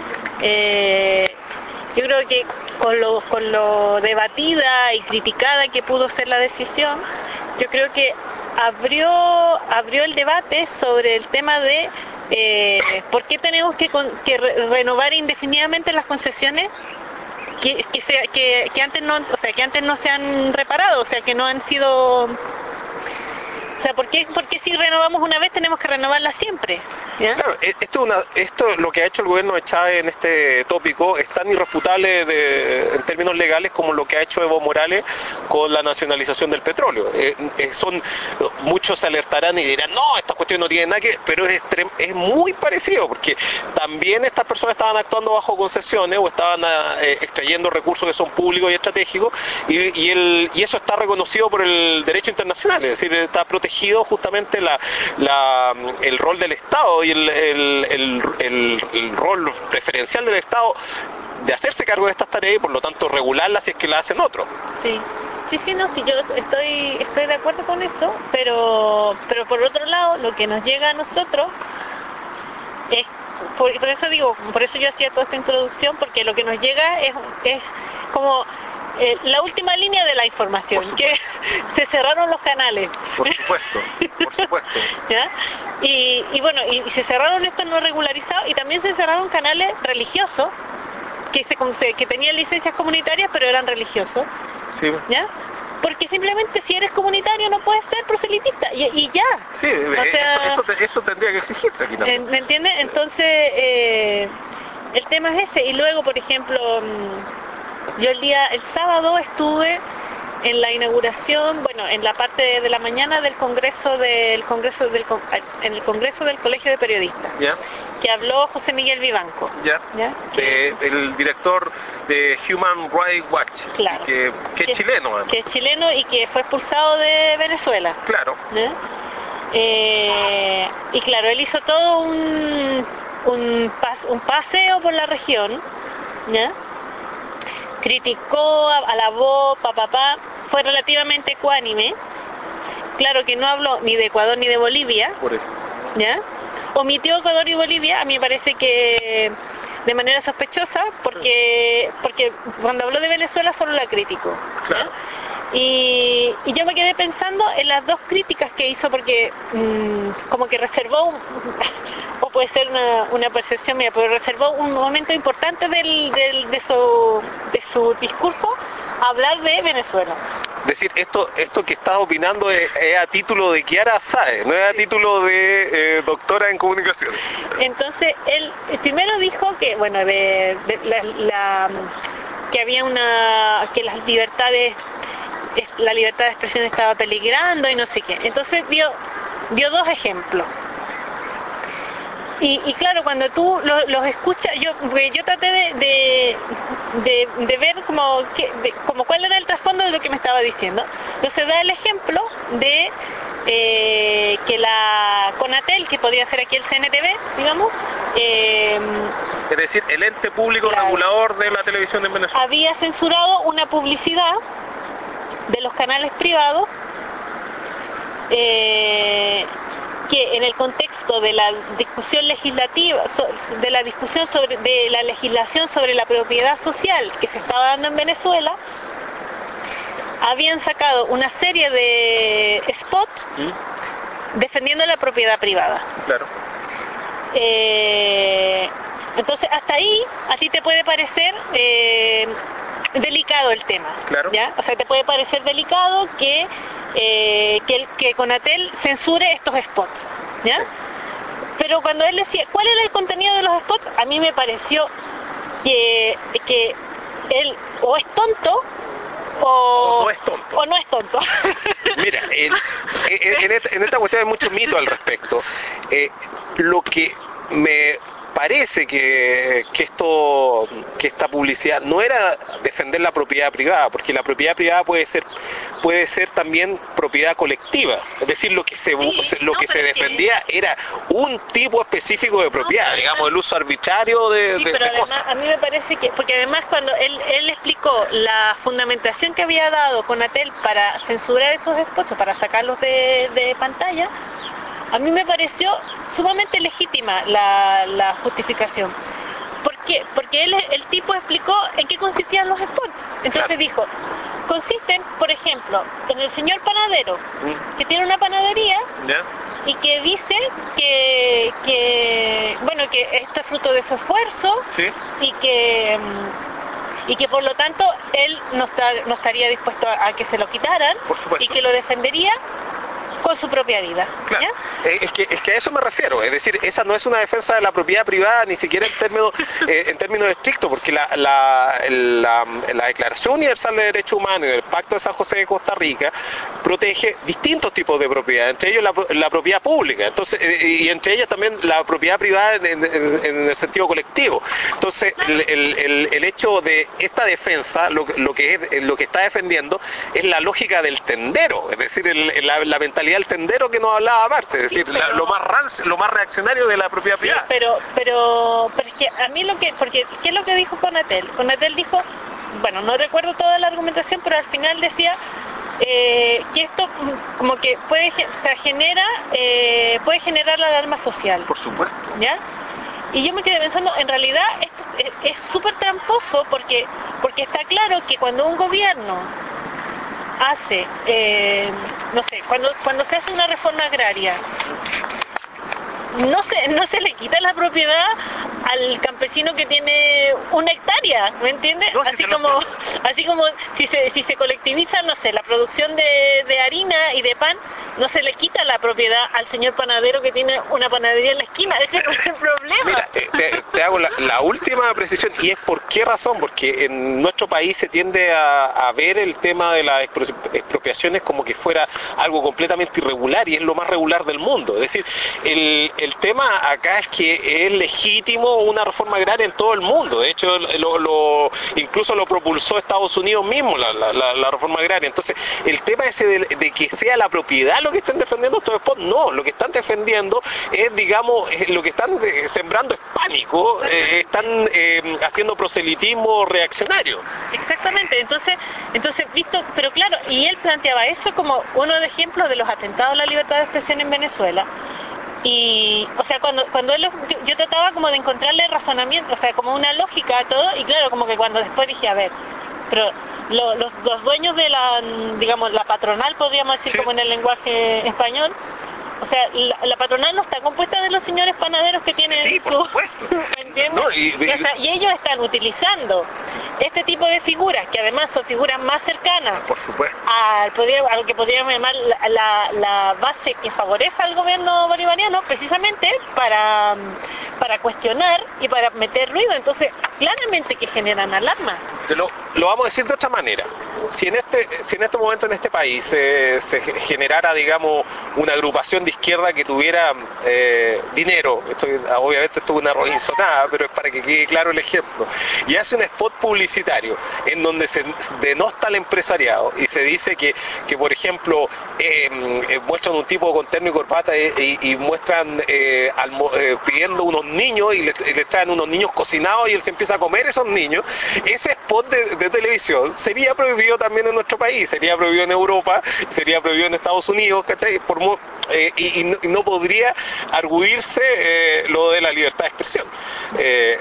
eh, yo creo que con lo, con lo debatida y criticada que pudo ser la decisión, yo creo que abrió abrió el debate sobre el tema de eh, por qué tenemos que, con, que re, renovar indefinidamente las concesiones que, que, se, que, que antes no, o sea, que antes no se han reparado, o sea, que no han sido, o sea, ¿por qué, por qué si renovamos una vez tenemos que renovarla siempre? ¿Ya? Claro, esto, una, esto lo que ha hecho el gobierno de Chávez en este tópico es tan irrefutable de, en términos legales como lo que ha hecho Evo Morales con la nacionalización del petróleo. Eh, eh, son muchos se alertarán y dirán, no, esta cuestión no tiene nada que, pero es, es muy parecido, porque también estas personas estaban actuando bajo concesiones o estaban eh, extrayendo recursos que son públicos y estratégicos, y, y, el, y eso está reconocido por el derecho internacional, es decir, está protegido justamente la, la, el rol del Estado y el, el, el, el, el rol preferencial del Estado de hacerse cargo de estas tareas y por lo tanto regularlas si es que la hacen otros. Sí, sí, sí, no, sí, yo estoy, estoy de acuerdo con eso, pero, pero por otro lado, lo que nos llega a nosotros es, por, por eso digo, por eso yo hacía toda esta introducción, porque lo que nos llega es, es como eh, la última línea de la información, que se cerraron los canales. Por supuesto, por supuesto. ¿Ya? Y, y bueno, y, y se cerraron estos no regularizados y también se cerraron canales religiosos que se que tenían licencias comunitarias pero eran religiosos. Sí. ¿Ya? Porque simplemente si eres comunitario no puedes ser proselitista y, y ya. Sí, o sea, eso, eso, eso tendría que exigirse aquí también. ¿Me entiendes? Entonces, eh, el tema es ese. Y luego, por ejemplo, yo el día, el sábado estuve en la inauguración, bueno, en la parte de, de la mañana del Congreso del Congreso del en el Congreso del Colegio de Periodistas. Yeah. Que habló José Miguel Vivanco. Ya. Yeah. Yeah. El director de Human Rights Watch. Claro. Que, que, que es chileno, además. Que es chileno y que fue expulsado de Venezuela. Claro. ¿Ya? Eh, y claro, él hizo todo un un, pas, un paseo por la región, ¿ya? Criticó, alabó, papá, pa, pa, fue relativamente ecuánime. Claro que no habló ni de Ecuador ni de Bolivia. Por eso. ¿Ya? Omitió Ecuador y Bolivia, a mí me parece que de manera sospechosa, porque porque cuando habló de Venezuela solo la criticó. Claro. Y, y yo me quedé pensando en las dos críticas que hizo, porque mmm, como que reservó, un, o puede ser una, una percepción mía, pero reservó un momento importante del, del, de, su, de su discurso a hablar de Venezuela. Es decir, esto esto que estás opinando es, es a título de Kiara Sáez, no es a título de eh, doctora en comunicación. Entonces, él primero dijo que, bueno, de, de la, la que había una, que las libertades, la libertad de expresión estaba peligrando y no sé qué. Entonces dio, dio dos ejemplos. Y, y claro, cuando tú lo, los escuchas, yo yo traté de, de, de, de ver como, que, de, como cuál era el trasfondo de lo que me estaba diciendo. Entonces da el ejemplo de eh, que la CONATEL, que podría ser aquí el C N T V, digamos, eh, es decir, el ente público claro, regulador de la televisión en Venezuela, había censurado una publicidad de los canales privados eh, que en el contexto de la discusión legislativa, de la discusión sobre de la legislación sobre la propiedad social que se estaba dando en Venezuela, habían sacado una serie de spots ¿Mm? defendiendo la propiedad privada. Claro. Eh, entonces, hasta ahí, a ti te puede parecer eh, delicado el tema, claro. ¿ya? O sea, te puede parecer delicado que eh, que, el, que CONATEL censure estos spots, ¿ya? Sí. Pero cuando él decía cuál era el contenido de los spots, a mí me pareció que, que él o es tonto o, o no es tonto. O no es tonto. Mira, en, en, esta, en esta cuestión hay mucho mito al respecto. Eh, lo que me parece que, que esto que esta publicidad no era defender la propiedad privada, porque la propiedad privada puede ser puede ser también propiedad colectiva, es decir, lo que se sí, lo no, que se defendía que... era un tipo específico de propiedad, no, digamos, el uso arbitrario de, sí, de, pero de además, cosas. A mí me parece que, porque además cuando él, él explicó la fundamentación que había dado CONATEL para censurar esos spots, para sacarlos de, de pantalla, a mí me pareció sumamente legítima la, la justificación. ¿Por qué? Porque él, el tipo explicó en qué consistían los spots. Entonces claro. dijo, consisten, por ejemplo, en el señor panadero, ¿Mm? que tiene una panadería ¿Ya? y que dice que, que, bueno, que esto es fruto de su esfuerzo ¿Sí? y que... y que por lo tanto él no, está, no estaría dispuesto a, a que se lo quitaran y que lo defendería con su propia vida. Claro. Eh, es, que, es que a eso me refiero, es decir, esa no es una defensa de la propiedad privada ni siquiera en términos eh, en términos estrictos, porque la, la, la, la Declaración Universal de Derechos Humanos y el Pacto de San José de Costa Rica protege distintos tipos de propiedad, entre ellos la, la propiedad pública, entonces eh, y entre ellas también la propiedad privada en, en, en el sentido colectivo. Entonces el, el, el, el hecho de esta defensa, lo, lo que es, lo que está defendiendo es la lógica del tendero, es decir, el, la, la mentalidad del tendero que nos hablaba Marx, es decir, sí, pero, la, lo más rancio, lo más reaccionario de la propiedad privada. Sí, pero, pero, pero es que a mí lo que, porque, ¿qué es lo que dijo CONATEL? CONATEL dijo, bueno, no recuerdo toda la argumentación, pero al final decía eh, que esto como que puede, o sea, genera, eh, puede generar la alarma social. Por supuesto. ¿Ya? Y yo me quedé pensando, en realidad esto es súper tramposo porque, porque está claro que cuando un gobierno hace, eh, no sé, cuando, cuando se hace una reforma agraria, no se, no se le quita la propiedad al campesino que tiene una hectárea, ¿me entiendes? No, así como, así como si se, si se colectiviza, no sé, la producción de, de harina y de pan, no se le quita la propiedad al señor panadero que tiene una panadería en la esquina, ese no es el problema. Mira, te, te hago la, la última precisión, y es por qué razón, porque en nuestro país se tiende a, a ver el tema de las expropiaciones como que fuera algo completamente irregular, y es lo más regular del mundo, es decir, el, el tema acá es que es legítimo una reforma agraria en todo el mundo, de hecho lo, lo, incluso lo propulsó Estados Unidos mismo, la, la, la, la reforma agraria. Entonces el tema ese de, de que sea la propiedad lo que están defendiendo estos spots, no, lo que están defendiendo es, digamos, lo que están sembrando es pánico, eh, están eh, haciendo proselitismo reaccionario. Exactamente, entonces, entonces visto, pero claro, y él planteaba eso como uno de ejemplos de los atentados a la libertad de expresión en Venezuela. Y, o sea, cuando cuando él, yo, yo trataba como de encontrarle razonamiento, o sea, como una lógica a todo, y claro, como que cuando después dije, a ver, pero lo, los, los dueños de la, digamos, la patronal, podríamos decir, sí, como en el lenguaje español, o sea, la, la patronal no está compuesta de los señores panaderos que tienen sí, su... ¿Me entiendes? No, y, y, y, o sea, y ellos están utilizando este tipo de figuras, que además son figuras más cercanas por supuesto, al, a lo que podríamos llamar la, la, la base que favorece al gobierno bolivariano, precisamente para, para cuestionar y para meter ruido. Entonces, claramente que generan alarma. Te lo lo vamos a decir de otra manera. Si en este, si en este momento en este país eh, se generara, digamos, una agrupación de izquierda que tuviera eh, dinero, esto, obviamente esto es una robinzonada, pero es para que quede claro el ejemplo, y hace un spot publicitario en donde se denosta al empresariado y se dice que, que por ejemplo, eh, eh, muestran un tipo con terno y corbata y, y, y muestran eh, al, eh, pidiendo unos niños y le, le traen unos niños cocinados y él se empieza a comer esos niños, ese spot de, de televisión sería prohibido también en nuestro país, sería prohibido en Europa, sería prohibido en Estados Unidos, ¿cachai? Por, eh, y, y, no, y no podría arguirse eh, lo de la libertad de expresión. Eh,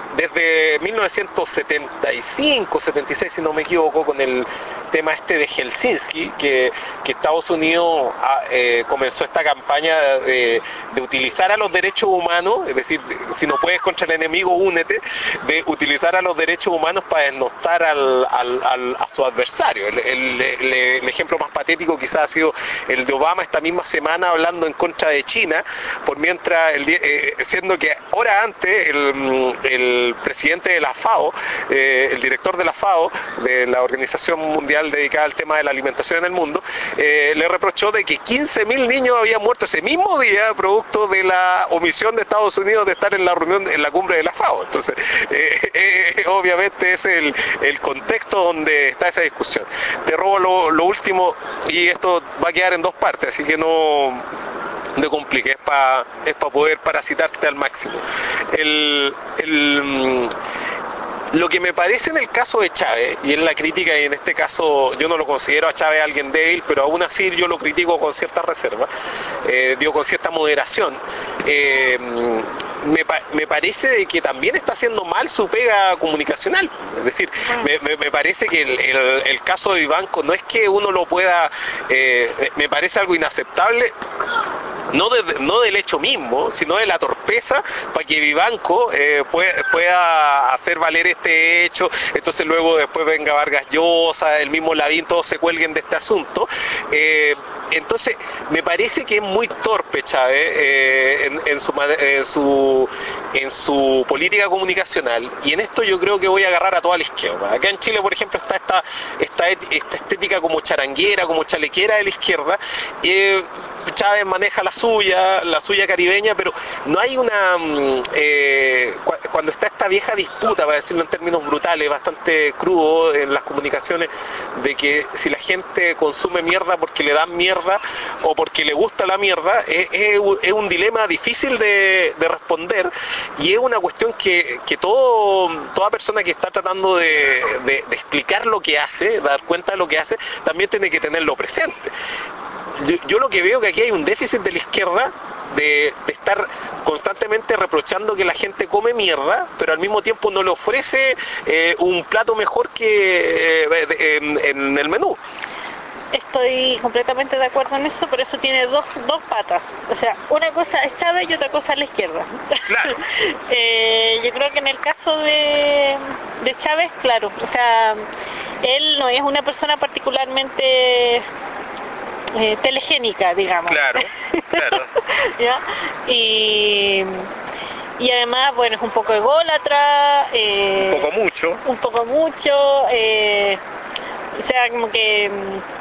desde mil novecientos setenta y cinco, setenta y seis, si no me equivoco, con el tema este de Helsinki, que, que Estados Unidos ha, eh, comenzó esta campaña de, de utilizar a los derechos humanos, es decir, si no puedes contra el enemigo, únete, de utilizar a los derechos humanos para desnostar al, al, al, a su adversario. El, el, el, el ejemplo más patético quizás ha sido el de Obama esta misma semana hablando en contra de China, por mientras, el, eh, siendo que hora antes el, el presidente de la FAO, eh, el director de la FAO, de la Organización Mundial dedicada al tema de la alimentación en el mundo, eh, le reprochó de que quince mil niños habían muerto ese mismo día producto de la omisión de Estados Unidos de estar en la reunión, en la cumbre de la FAO. Entonces, eh, eh, obviamente es el, el contexto donde está esa discusión. Te robo lo, lo último, y esto va a quedar en dos partes, así que no... no complique, es para es pa poder parasitarte al máximo. El, el, lo que me parece en el caso de Chávez, y en la crítica, y en este caso yo no lo considero a Chávez alguien débil, pero aún así yo lo critico con cierta reserva, eh, digo con cierta moderación, eh, me, me parece de que también está haciendo mal su pega comunicacional. Es decir, me, me, me parece que el, el, el caso de Vivanco no es que uno lo pueda, eh, me parece algo inaceptable, no, de, no del hecho mismo, sino de la torpeza para que Vivanco eh, pueda, pueda hacer valer este hecho, entonces luego después venga Vargas Llosa, el mismo Lavín, todos se cuelguen de este asunto. Eh, entonces me parece que es muy torpe Chávez eh, en, en, su, en, su, en su política comunicacional, y en esto yo creo que voy a agarrar a toda la izquierda. Acá en Chile, por ejemplo, está esta, esta, esta estética como charanguera, como chalequera de la izquierda. eh, Chávez maneja la suya, la suya caribeña, pero no hay una... Eh, cuando está esta vieja disputa, para decirlo en términos brutales, bastante crudo en las comunicaciones, de que si la gente consume mierda porque le dan mierda o porque le gusta la mierda, es, es, es un dilema difícil de, de responder, y es una cuestión que, que todo, toda persona que está tratando de, de, de explicar lo que hace, dar cuenta de lo que hace, también tiene que tenerlo presente. Yo, yo lo que veo que aquí hay un déficit de la izquierda de, de estar constantemente reprochando que la gente come mierda, pero al mismo tiempo no le ofrece eh, un plato mejor que eh, en, en el menú. Estoy completamente de acuerdo en eso, pero eso tiene dos, dos patas. O sea, una cosa es Chávez y otra cosa es la izquierda. Claro. eh, yo creo que en el caso de, de Chávez, claro, o sea, él no es una persona particularmente... Eh, telegénica, digamos. Claro, claro. ¿Ya? Y, y además, bueno, es un poco ególatra. Eh, un poco mucho. Un poco mucho. Eh, o sea, como que...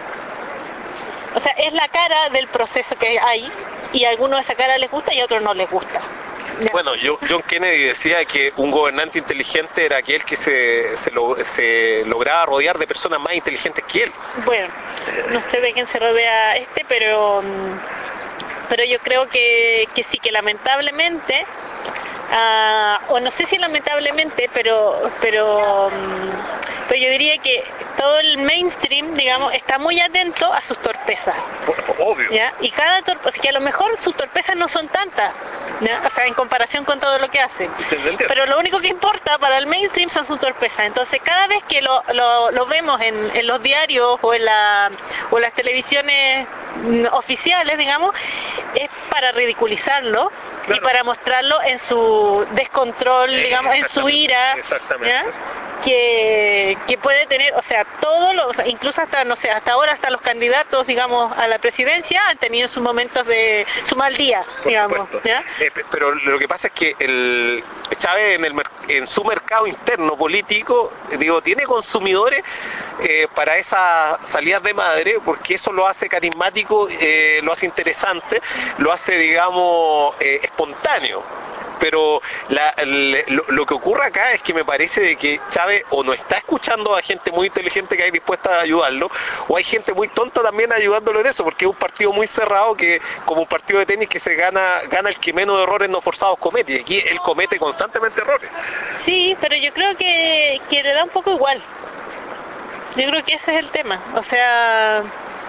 O sea, es la cara del proceso que hay, y a algunos esa cara les gusta y a otros no les gusta. Bueno, John Kennedy decía que un gobernante inteligente era aquel que se, se, lo, se lograba rodear de personas más inteligentes que él. Bueno, no sé de quién se rodea este, pero pero yo creo que, que sí, que lamentablemente, uh, o no sé si lamentablemente, pero pero pero yo diría que todo el mainstream, digamos, está muy atento a sus torpezas. Obvio. ¿Ya? Y cada torpeza, que a lo mejor sus torpezas no son tantas, ¿ya? O sea, en comparación con todo lo que hacen. Pero lo único que importa para el mainstream son sus torpezas. Entonces, cada vez que lo, lo, lo vemos en, en los diarios o en, la, o en las televisiones oficiales, digamos, es para ridiculizarlo, claro, y para mostrarlo en su descontrol, digamos, en su ira. Exactamente. ¿Ya? que, que puede tener, o sea, todos los, o sea, incluso hasta, no sé, hasta ahora hasta los candidatos, digamos, a la presidencia han tenido sus momentos de su mal día, Por digamos, ¿ya? Eh, pero lo que pasa es que el Chávez en, el, en su mercado interno político, digo, tiene consumidores eh, para esas salidas de madre, porque eso lo hace carismático, eh, lo hace interesante, lo hace, digamos, eh, espontáneo. Pero la, le, lo, lo que ocurre acá es que me parece de que Chávez o no está escuchando a gente muy inteligente que hay dispuesta a ayudarlo, o hay gente muy tonta también ayudándolo en eso, porque es un partido muy cerrado, que como un partido de tenis que se gana gana el que menos errores no forzados comete, y aquí él comete constantemente errores. Sí, pero yo creo que, que le da un poco igual. Yo creo que ese es el tema, o sea...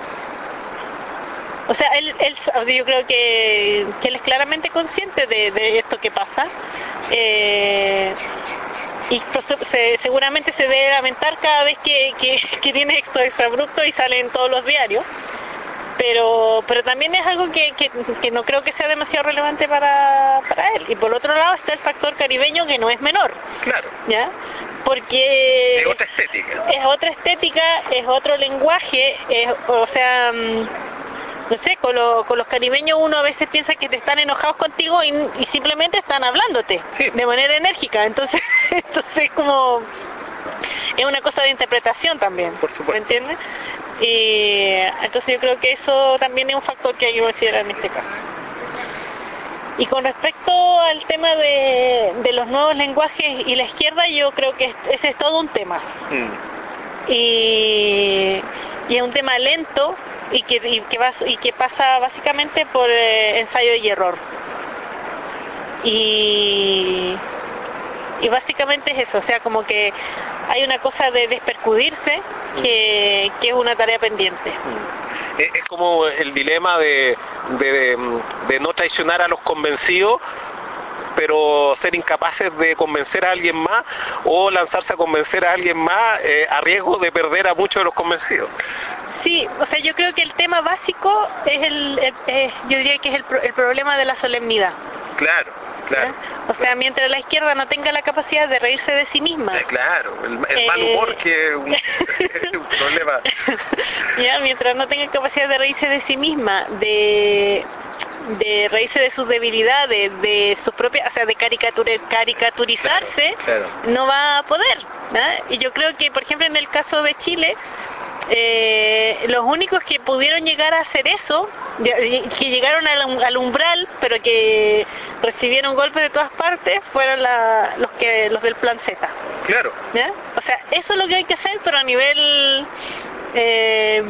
O sea, él, él, yo creo que, que él es claramente consciente de, de esto que pasa, eh, y se, seguramente se debe lamentar cada vez que, que, que tiene estos exabruptos y sale en todos los diarios, pero pero también es algo que, que, que no creo que sea demasiado relevante para, para él. Y por otro lado está el factor caribeño, que no es menor. Claro. ¿Ya? Porque es otra estética. Es otra estética, es otro lenguaje, es, o sea... No sé, con, lo, con los caribeños uno a veces piensa que te están enojados contigo y, y simplemente están hablándote, sí, de manera enérgica. Entonces, entonces como es una cosa de interpretación también, por supuesto, ¿me entiendes? Y entonces yo creo que eso también es un factor que hay que considerar en este caso. Y con respecto al tema de, de los nuevos lenguajes y la izquierda, yo creo que ese es todo un tema. Mm. Y, y es un tema lento, y que, y que, va, y que pasa básicamente por eh, ensayo y error. Y, y básicamente es eso, o sea, como que hay una cosa de despercudirse que, que es una tarea pendiente. Es, es como el dilema de, de, de, de no traicionar a los convencidos, pero ser incapaces de convencer a alguien más, o lanzarse a convencer a alguien más eh, a riesgo de perder a muchos de los convencidos. Sí, o sea, yo creo que el tema básico es el, el eh, yo diría que es el, el problema de la solemnidad. Claro, claro. ¿Eh? O sea, mientras la izquierda no tenga la capacidad de reírse de sí misma. Eh, claro, el, el eh... mal humor que es un, un problema. Ya, mientras no tenga capacidad de reírse de sí misma, de de reírse de sus debilidades, de sus propias, o sea, de caricatura, caricaturizarse, claro, claro, no va a poder, ¿eh? Y yo creo que, por ejemplo, en el caso de Chile, Eh, los únicos que pudieron llegar a hacer eso, que llegaron al, al umbral, pero que recibieron golpes de todas partes, fueron la, los que los del Plan Z. Claro. ¿Ya? O sea, eso es lo que hay que hacer, pero a nivel eh,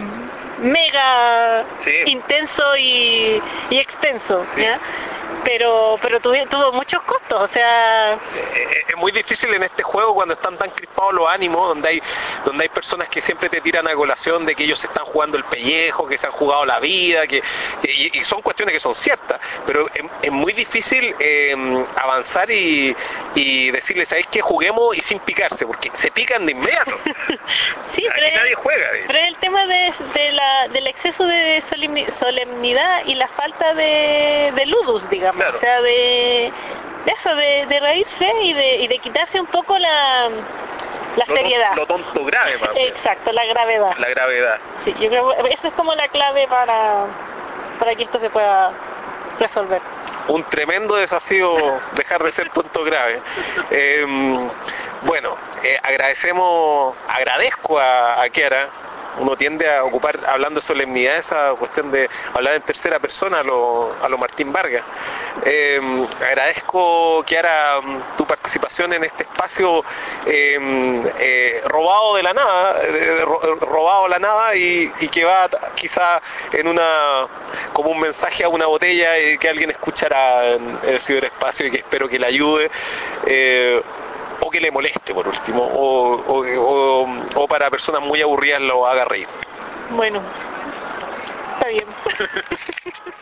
mega sí, intenso y, y extenso. Sí. ¿Ya? Pero pero tuvo, tuvo muchos costos, o sea... Es muy difícil en este juego cuando están tan crispados los ánimos, donde hay donde hay personas que siempre te tiran a colación de que ellos se están jugando el pellejo, que se han jugado la vida, que y, y son cuestiones que son ciertas, pero es, es muy difícil eh, avanzar y, y decirles, ¿sabéis qué? Juguemos y sin picarse, porque se pican de inmediato. Sí, aquí pero nadie juega. ¿Eh? Pero el tema de, de la, del exceso de solemnidad y la falta de, de ludus, digamos. Claro. O sea, de, de eso, de, de reírse y de, y de quitarse un poco la, la lo seriedad. Lo tonto grave, más Exacto, la gravedad. La gravedad. Sí, yo creo que esa es como la clave para, para que esto se pueda resolver. Un tremendo desafío dejar de ser tonto grave. Eh, bueno, eh, agradecemos, agradezco a, a Kiara. Uno tiende a ocupar, hablando de solemnidad, esa cuestión de hablar en tercera persona a lo, a lo Martín Vargas. Eh, agradezco, Kiara, tu participación en este espacio eh, eh, robado de la nada, eh, robado de la nada y, y que va quizá en una como un mensaje a una botella y que alguien escuchará en, en el ciberespacio y que espero que le ayude. Eh, o que le moleste por último, o, o, o, o para personas muy aburridas lo haga reír. Bueno, está bien.